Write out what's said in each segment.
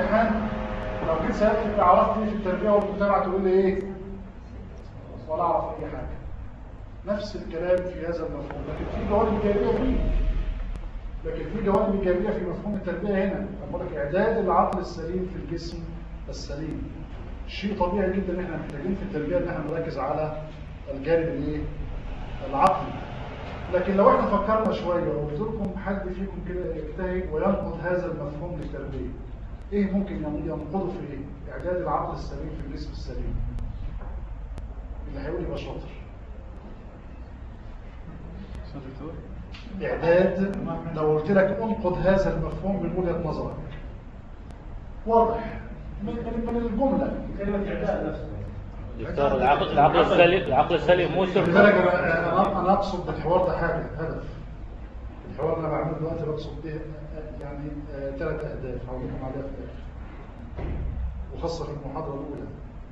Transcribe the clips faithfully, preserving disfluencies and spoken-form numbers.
الامتحان لو جيت سالتك عرفت ايه في التربيه والمجتمع تقول لي ايه؟ ولا اعرف اي حاجه. نفس الكلام في هذا المفهوم، لكن في جوانب ايجابيه فيه. لكن في جوانب ايجابيه في مفهوم التربيه هنا. بقول لك اعداد العقل السليم في الجسم السليم. شيء طبيعي جدا ان احنا محتاجين في التربيه ان احنا نركز على الجانب الايه؟ العقلي. لكن لو احنا فكرنا شويه وقلت لكم حد فيكم كده يجتهد وينقض هذا المفهوم للتربيه، ايه ممكن ينقضه في ايه؟ اعداد العقل السليم في الجسم السليم. اللي هيقول يبقى شاطر. اعداد، لو قلت لك انقض هذا المفهوم من وجهه نظرك واضح من من الجمله كلمه اعداد نفسها. دكتور العقل العقل السليم العقل السليم مو شرط. لذلك انا انا اقصد بالحوار ده حاجه هدف. الحوار اللي انا بعمله دلوقتي بقصد به يعني ثلاث اهداف هقول لكم عليها في الاخر، وخاصه في المحاضره الاولى.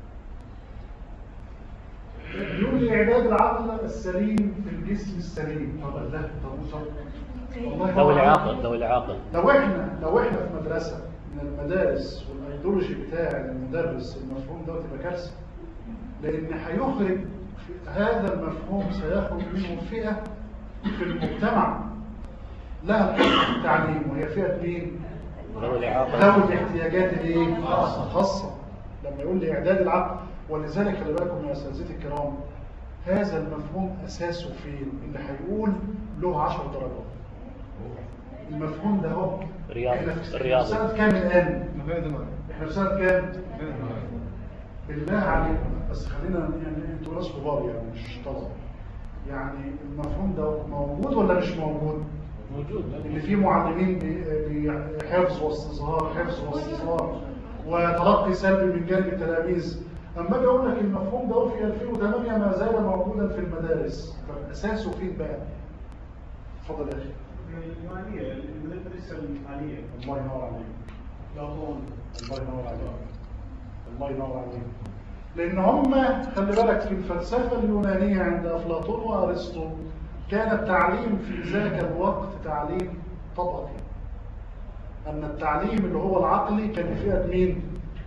بيقول لي اعداد العقل السليم في الجسم السليم. طب ده طب والله لو العاقل لو العاقل لو احنا لو احنا في مدرسه من المدارس والايديولوجي بتاع المدرس المفهوم ده تبقى كارثه، لان هيخرج هذا المفهوم سيخرج منه فئه في المجتمع لها التعليم، وهي فئه مين؟ ذوي العاقل ذوي الاحتياجات الايه؟ خاصه. لما يقول لي اعداد العقل، ولذلك خلي بالكم يا اساتذتي الكرام، هذا المفهوم اساسه فين؟ اللي هيقول له عشر درجات. المفهوم ده اهو رياضي احنا في رياضي سنه كام الان؟ احنا في سنه كام؟ بالله عليكم بس خلينا يعني انتوا ناس كبار يعني مش طلبه. يعني المفهوم ده موجود ولا مش موجود؟ موجود. اللي فيه معلمين بحفظ واستظهار حفظ واستظهار وتلقي سلبي من جانب التلاميذ. اما اجي اقول لك المفهوم ده في ألفين وثمانية ما زال موجودا في المدارس، طب اساسه فين بقى؟ اتفضل يا اخي. الإيمانية المدرسة الإيمانية. الله ينور عليك. أفلاطون. الله ينور عليك. الله ينور عليك. لأن هم خلي بالك في الفلسفة اليونانية عند أفلاطون وأرسطو كان التعليم في ذاك الوقت تعليم طبقي. أن التعليم اللي هو العقلي كان فئة مين؟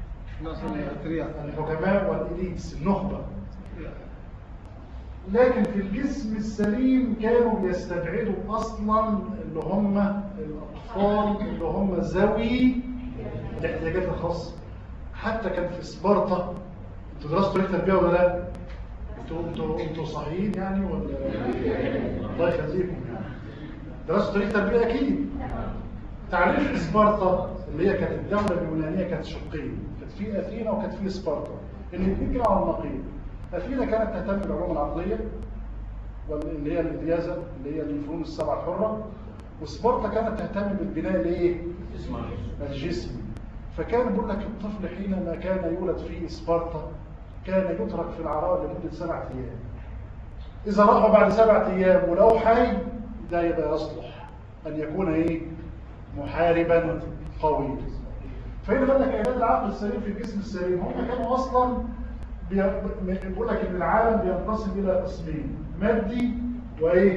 الحكماء والإليتس النخبة. لكن في الجسم السليم كانوا بيستبعدوا أصلا اللي هم الأطفال اللي هم ذوي الاحتياجات الخاصة. حتى كان في سبارتا، انتوا درستوا تاريخ تربيه ولا لا؟ انتوا انتوا انتوا صحيحين يعني ولا الله يخليكم يعني. درستوا تاريخ تربيه اكيد. تعريف سبارتا اللي هي كانت الدوله اليونانيه كانت شقين، كانت في اثينا وكانت في سبارتا. الاثنين كانوا على النقيض. اثينا كانت تهتم بالعلوم العقليه واللي هي الديازه اللي هي الفنون السبع الحره، وسبارتا كانت تهتم بالبناء الايه؟ الجسمي. فكان بيقول لك الطفل حينما كان يولد في سبارتا كان يترك في العراء لمدة سبعة أيام. إذا راحوا بعد سبعة أيام ولو حي ده يبقى يصلح أن يكون إيه؟ محاربا قويا. فهنا قال لك إعداد العقل السليم في الجسم السليم. هم كانوا أصلا بيقول لك إن العالم بينقسم إلى قسمين، مادي وإيه؟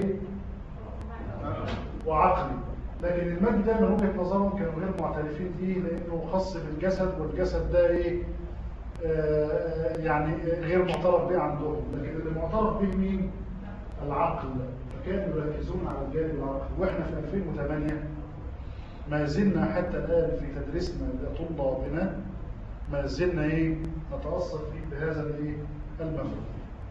وعقلي. لكن المادي ده من وجهه نظرهم كانوا غير معترفين فيه لانه خاص بالجسد، والجسد ده ايه؟ آه يعني غير معترف به عندهم. لكن اللي معترف به مين؟ العقل. فكانوا يركزون على الجانب العقلي. واحنا في ألفين وثمانية ما زلنا حتى الان في تدريسنا لطلابنا ما زلنا ايه؟ نتاثر فيه بهذا الايه؟ المفهوم.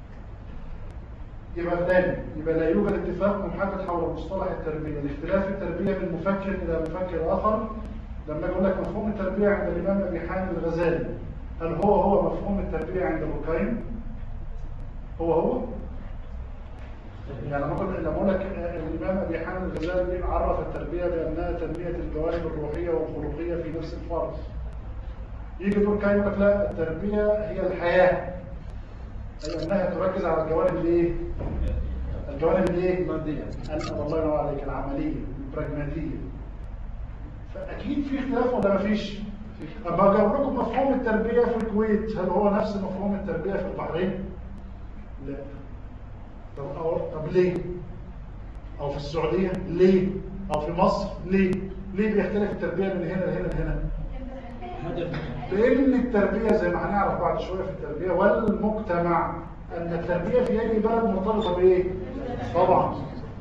يبقى ثاني يبقى لا يوجد اتفاق محدد حول مصطلح التربيه، الاختلاف التربيه من مفكر الى مفكر اخر. لما اقول لك مفهوم التربيه عند الامام ابي حامد الغزالي، هل هو هو مفهوم التربيه عند الركين؟ هو هو؟ يعني لما اقول لما اقول لك الامام ابي حامد الغزالي عرف التربيه بانها تنميه الجوانب الروحيه والخلقيه في نفس الفرد. يجي الركين يقول لك لا، التربيه هي الحياه، أي أنها تركز على الجوانب الايه؟ الجوانب الايه؟ المادية. الله ينور عليك، العملية، البراجماتية. فأكيد في اختلاف ولا مفيش؟ أما أجاوب لكم مفهوم التربية في الكويت، هل هو نفس مفهوم التربية في البحرين؟ لا. طب, أو... طب ليه؟ أو في السعودية؟ ليه؟ أو في مصر؟ ليه؟ ليه بيختلف التربية من هنا لهنا لهنا؟ لأن التربية زي ما هنعرف بعد شوية في التربية والمجتمع أن التربية في أي بلد مرتبطة بإيه؟ طبعا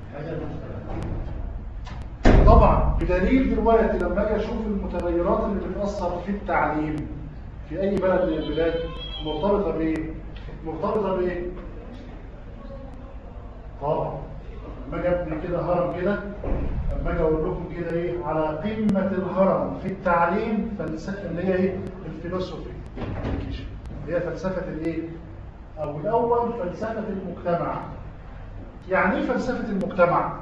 طبعا بدليل دلوقتي لما أجي أشوف المتغيرات اللي بتأثر في التعليم في أي بلد من البلاد مرتبطة بإيه؟ مرتبطة بإيه؟ طبعا لما أجي أبني كده هرم كده، لما أجي أقول لكم كده إيه على قمة الهرم في التعليم فلسفة اللي هي إيه؟ الفيلوسوفي اللي هي فلسفة الإيه؟ أو الأول فلسفة المجتمع. يعني إيه فلسفة المجتمع؟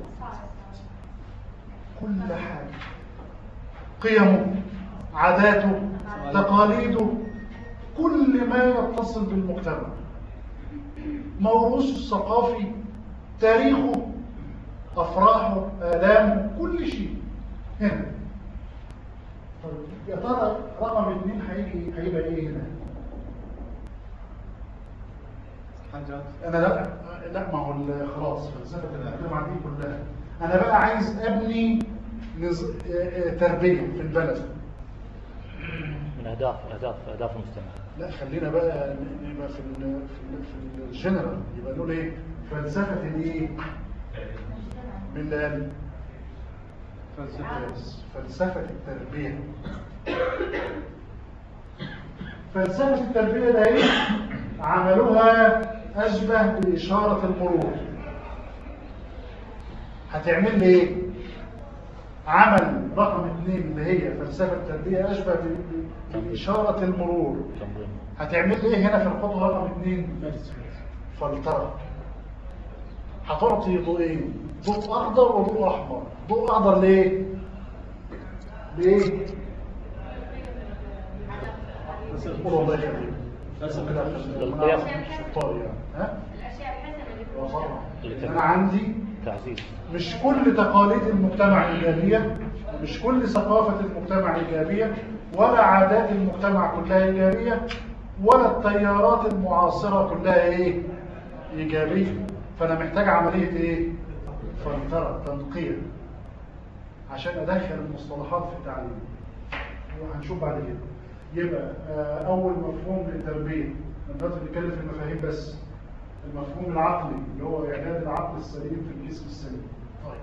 كل حاجة، قيمه، عاداته، تقاليده، كل ما يتصل بالمجتمع، موروثه الثقافي، تاريخه، أفراحه، آلامه، كل شيء هنا. طيب يا ترى رقم اثنين هيجي هيبقى ايه هنا؟ انا لا لا ما هو خلاص فلسفه المجتمع دي كلها. انا بقى عايز ابني نز... تربيه في البلد من اهداف اهداف اهداف المجتمع. لا خلينا بقى نبقى في ال في, ال في الجنرال، يبقى نقول ايه فلسفه الايه من اللي فلسفه فلسفه التربيه. فلسفه التربيه ده ايه؟ عملوها اشبه باشاره المرور. هتعمل لي ايه؟ عمل رقم اثنين اللي هي فلسفه التربيه اشبه باشاره المرور. هتعمل لي ايه هنا في الخطوه رقم اثنين؟ فلتره. هتعطي ضوئين، ضوء اخضر وضوء احمر. ضوء اخضر ليه؟ ليه؟ بس القول والله يخليك بس كده للقيم الشطار يعني ها؟ الاشياء الحسنه اللي انا عندي تعزيز. مش كل تقاليد المجتمع ايجابيه، مش كل ثقافه المجتمع ايجابيه، ولا عادات المجتمع كلها ايجابيه، ولا التيارات المعاصره كلها ايه؟ ايجابيه. فانا محتاج عمليه ايه؟ فلتره، تنقيه، عشان ادخل المصطلحات في التعليم. وهنشوف بعد كده. يبقى اول مفهوم للتربيه، دلوقتي بنتكلم في المفاهيم بس. المفهوم العقلي اللي هو اعداد العقل السليم في الجسم السليم. طيب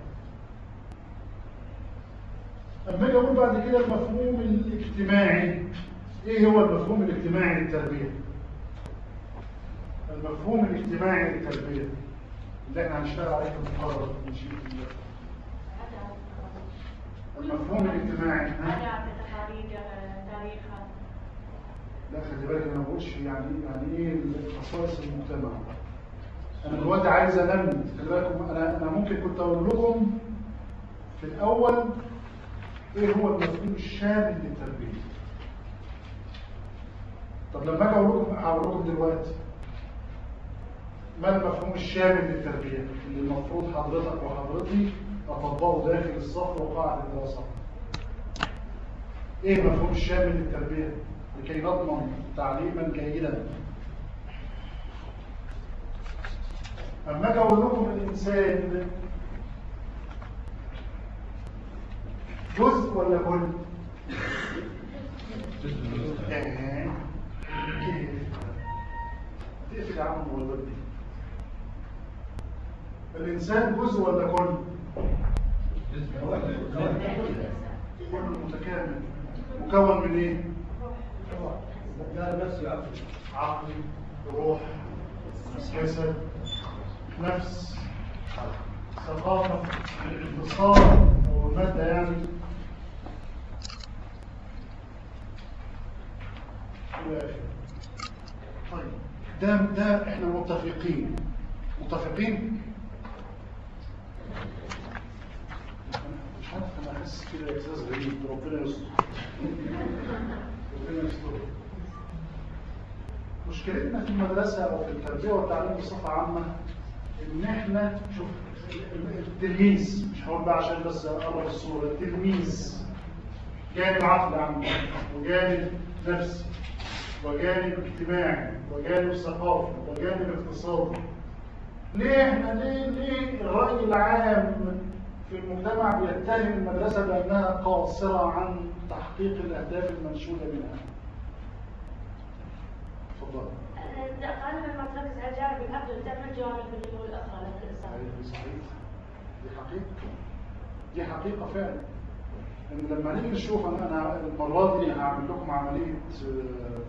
اما اجي اقول بعد كده المفهوم الاجتماعي، ايه هو المفهوم الاجتماعي للتربيه؟ المفهوم الاجتماعي للتربيه اللي احنا هنشتغل عليه في المحاضره نشيل المفهوم الاجتماعي. ها؟ لا خلي بالك انا ما بقولش يعني يعني ايه خصائص المجتمع. انا دلوقتي عايز انمي، خلي بالكم انا انا ممكن كنت اقول لكم في الاول ايه هو المفهوم الشامل للتربيه. طب لما اجي اقول لكم هقول لكم دلوقتي ما المفهوم الشامل للتربيه اللي المفروض حضرتك وحضرتي اطبقه داخل الصف وقاعده الدراسه. ايه المفهوم الشامل للتربيه لكي نضمن تعليما جيدا؟ اما اجي اقول لكم الانسان جزء ولا كل؟ ايه تقفل يا عم الموضوع دي. الانسان جزء ولا كل؟ كل متكامل مكون من ايه؟ عقل، روح، جسد، نفس، ثقافة، اتصال أو المادة يعني. طيب ده ده احنا متفقين متفقين مش عارف انا احس كده احساس غريب. ربنا يستر ربنا يستر. مشكلتنا في المدرسة أو في التربية والتعليم بصفة عامة إن إحنا شوف التلميذ، مش هقول بقى عشان بس أقرب الصورة، التلميذ جانب عقل عنه وجانب نفسي وجانب اجتماعي وجانب ثقافي وجانب اقتصادي. ليه إحنا ليه ليه الرأي العام في المجتمع بيتهم المدرسة بأنها قاصرة عن تحقيق الأهداف المنشودة منها. تفضل. غالبا ما تركز على الجانب العقلي وتعمل جوانب النمو الأخرى للإنسان. صحيح. دي حقيقة. دي حقيقة فعلا. إن لما نيجي نشوف أنا أنا المرة دي هعمل لكم عملية آه،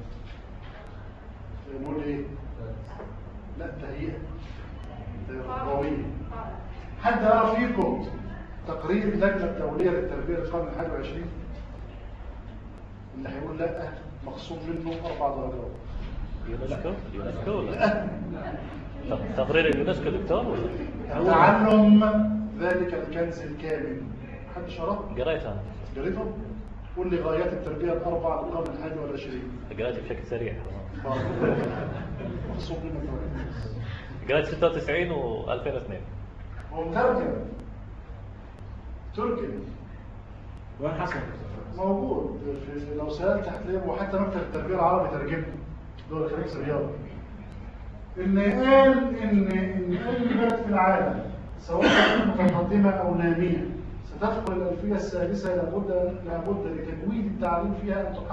نقول إيه؟ لا تهيئة تربوية. حد يعرف فيكم تقرير اللجنة الدولية للتربية للقرن الحادي والعشرين؟ اللي هيقول لا مخصوم منه أربع درجات. يونسكو يونسكو ولا تقرير اليونسكو دكتور ولا تعلم ذلك الكنز الكامل. حد شرط؟ قريت انا قريته؟ قول لي غايات التربية الأربع للقرن الحادي والعشرين. قريت بشكل سريع مخصوم منه درجات. قريت ستة وتسعين و ألفين واثنين. هو مترجم تركي وين حصل؟ موجود في لو سألت هتلاقيه، وحتى مكتب التربية العربي ترجمه دول خليج رياض. إن قال إن إن أي بلد في العالم سواء كانت متقدمة أو نامية ستدخل الألفية السادسة لابد لابد لتجويد التعليم فيها أن تحقق